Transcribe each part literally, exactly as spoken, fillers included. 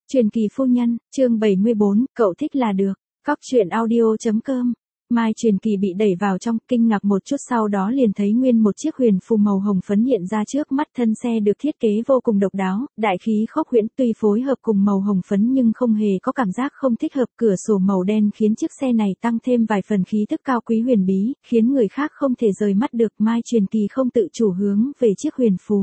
Truyền kỳ phu nhân, chương bảy mươi bốn, cậu thích là được. Cóc truyện audio chấm com. Mai Truyền Kỳ bị đẩy vào trong, kinh ngạc một chút sau đó liền thấy nguyên một chiếc huyền phù màu hồng phấn hiện ra trước mắt. Thân xe được thiết kế vô cùng độc đáo, đại khí khốc huyễn, tuy phối hợp cùng màu hồng phấn nhưng không hề có cảm giác không thích hợp. Cửa sổ màu đen khiến chiếc xe này tăng thêm vài phần khí tức cao quý huyền bí, khiến người khác không thể rời mắt được. Mai Truyền Kỳ không tự chủ hướng về chiếc huyền phù.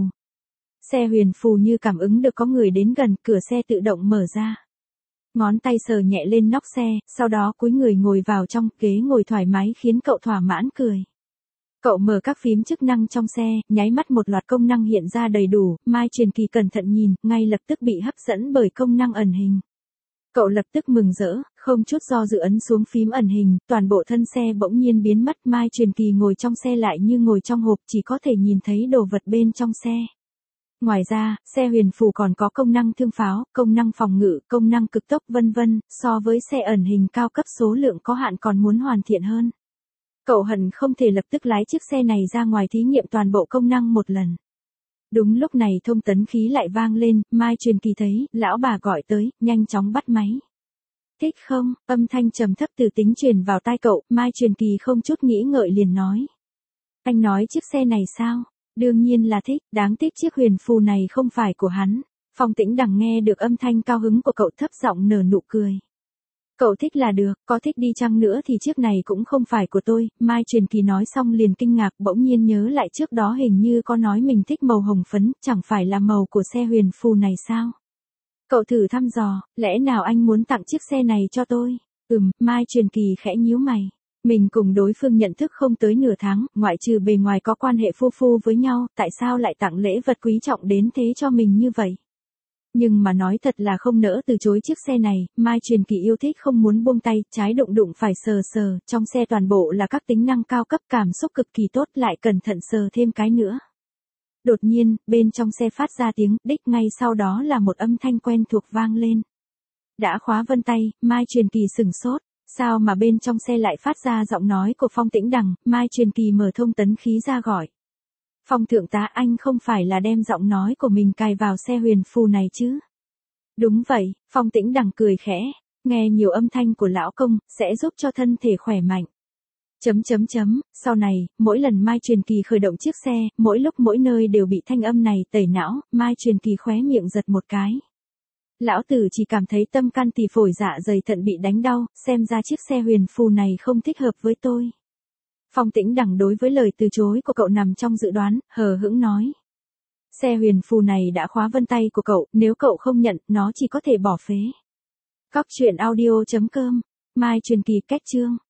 Xe huyền phù như cảm ứng được có người đến gần, cửa xe tự động mở ra. Ngón tay sờ nhẹ lên nóc xe, sau đó cúi người ngồi vào trong, ghế ngồi thoải mái khiến cậu thỏa mãn cười. Cậu mở các phím chức năng trong xe, nháy mắt một loạt công năng hiện ra đầy đủ. Mai Truyền Kỳ cẩn thận nhìn, ngay lập tức bị hấp dẫn bởi công năng ẩn hình. Cậu lập tức mừng rỡ, không chút do dự ấn xuống phím ẩn hình, toàn bộ thân xe bỗng nhiên biến mất. Mai Truyền Kỳ ngồi trong xe lại như ngồi trong hộp, chỉ có thể nhìn thấy đồ vật bên trong xe. Ngoài ra, xe huyền phù còn có công năng thương pháo, công năng phòng ngự, công năng cực tốc vân vân, so với xe ẩn hình cao cấp số lượng có hạn còn muốn hoàn thiện hơn. Cậu hận không thể lập tức lái chiếc xe này ra ngoài thí nghiệm toàn bộ công năng một lần. Đúng lúc này thông tấn khí lại vang lên, Mai Truyền Kỳ thấy, lão bà gọi tới, nhanh chóng bắt máy. Thích không? Âm thanh trầm thấp từ tính truyền vào tai cậu, Mai Truyền Kỳ không chút nghĩ ngợi liền nói. Anh nói chiếc xe này sao? Đương nhiên là thích, đáng tiếc chiếc huyền phù này không phải của hắn. Phong Tĩnh Đằng nghe được âm thanh cao hứng của cậu thấp giọng nở nụ cười. Cậu thích là được, có thích đi chăng nữa thì chiếc này cũng không phải của tôi. Mai Truyền Kỳ nói xong liền kinh ngạc, bỗng nhiên nhớ lại trước đó hình như có nói mình thích màu hồng phấn, chẳng phải là màu của xe huyền phù này sao? Cậu thử thăm dò, lẽ nào anh muốn tặng chiếc xe này cho tôi? Ừm, Mai Truyền Kỳ khẽ nhíu mày. Mình cùng đối phương nhận thức không tới nửa tháng, ngoại trừ bề ngoài có quan hệ phu phu với nhau, tại sao lại tặng lễ vật quý trọng đến thế cho mình như vậy? Nhưng mà nói thật là không nỡ từ chối chiếc xe này. Mai Truyền Kỳ yêu thích không muốn buông tay, trái đụng đụng phải sờ sờ, trong xe toàn bộ là các tính năng cao cấp, cảm xúc cực kỳ tốt, lại cẩn thận sờ thêm cái nữa. Đột nhiên, bên trong xe phát ra tiếng đích, ngay sau đó là một âm thanh quen thuộc vang lên. Đã khóa vân tay, Mai Truyền Kỳ sửng sốt. Sao mà bên trong xe lại phát ra giọng nói của Phong Tĩnh Đằng? Mai Truyền Kỳ mở thông tấn khí ra gọi. Phong thượng tá, anh không phải là đem giọng nói của mình cài vào xe huyền phù này chứ? Đúng vậy, Phong Tĩnh Đằng cười khẽ. Nghe nhiều âm thanh của lão công, sẽ giúp cho thân thể khỏe mạnh. Chấm chấm chấm, sau này, mỗi lần Mai Truyền Kỳ khởi động chiếc xe, mỗi lúc mỗi nơi đều bị thanh âm này tẩy não. Mai Truyền Kỳ khóe miệng giật một cái. Lão tử chỉ cảm thấy tâm can tỳ phổi dạ dày thận bị đánh đau, xem ra chiếc xe huyền phù này không thích hợp với tôi. Phong Tĩnh Đằng đối với lời từ chối của cậu nằm trong dự đoán, hờ hững nói. Xe huyền phù này đã khóa vân tay của cậu, nếu cậu không nhận, nó chỉ có thể bỏ phế. Cóc truyện audio chấm com. Mai Truyền Kỳ kết chương.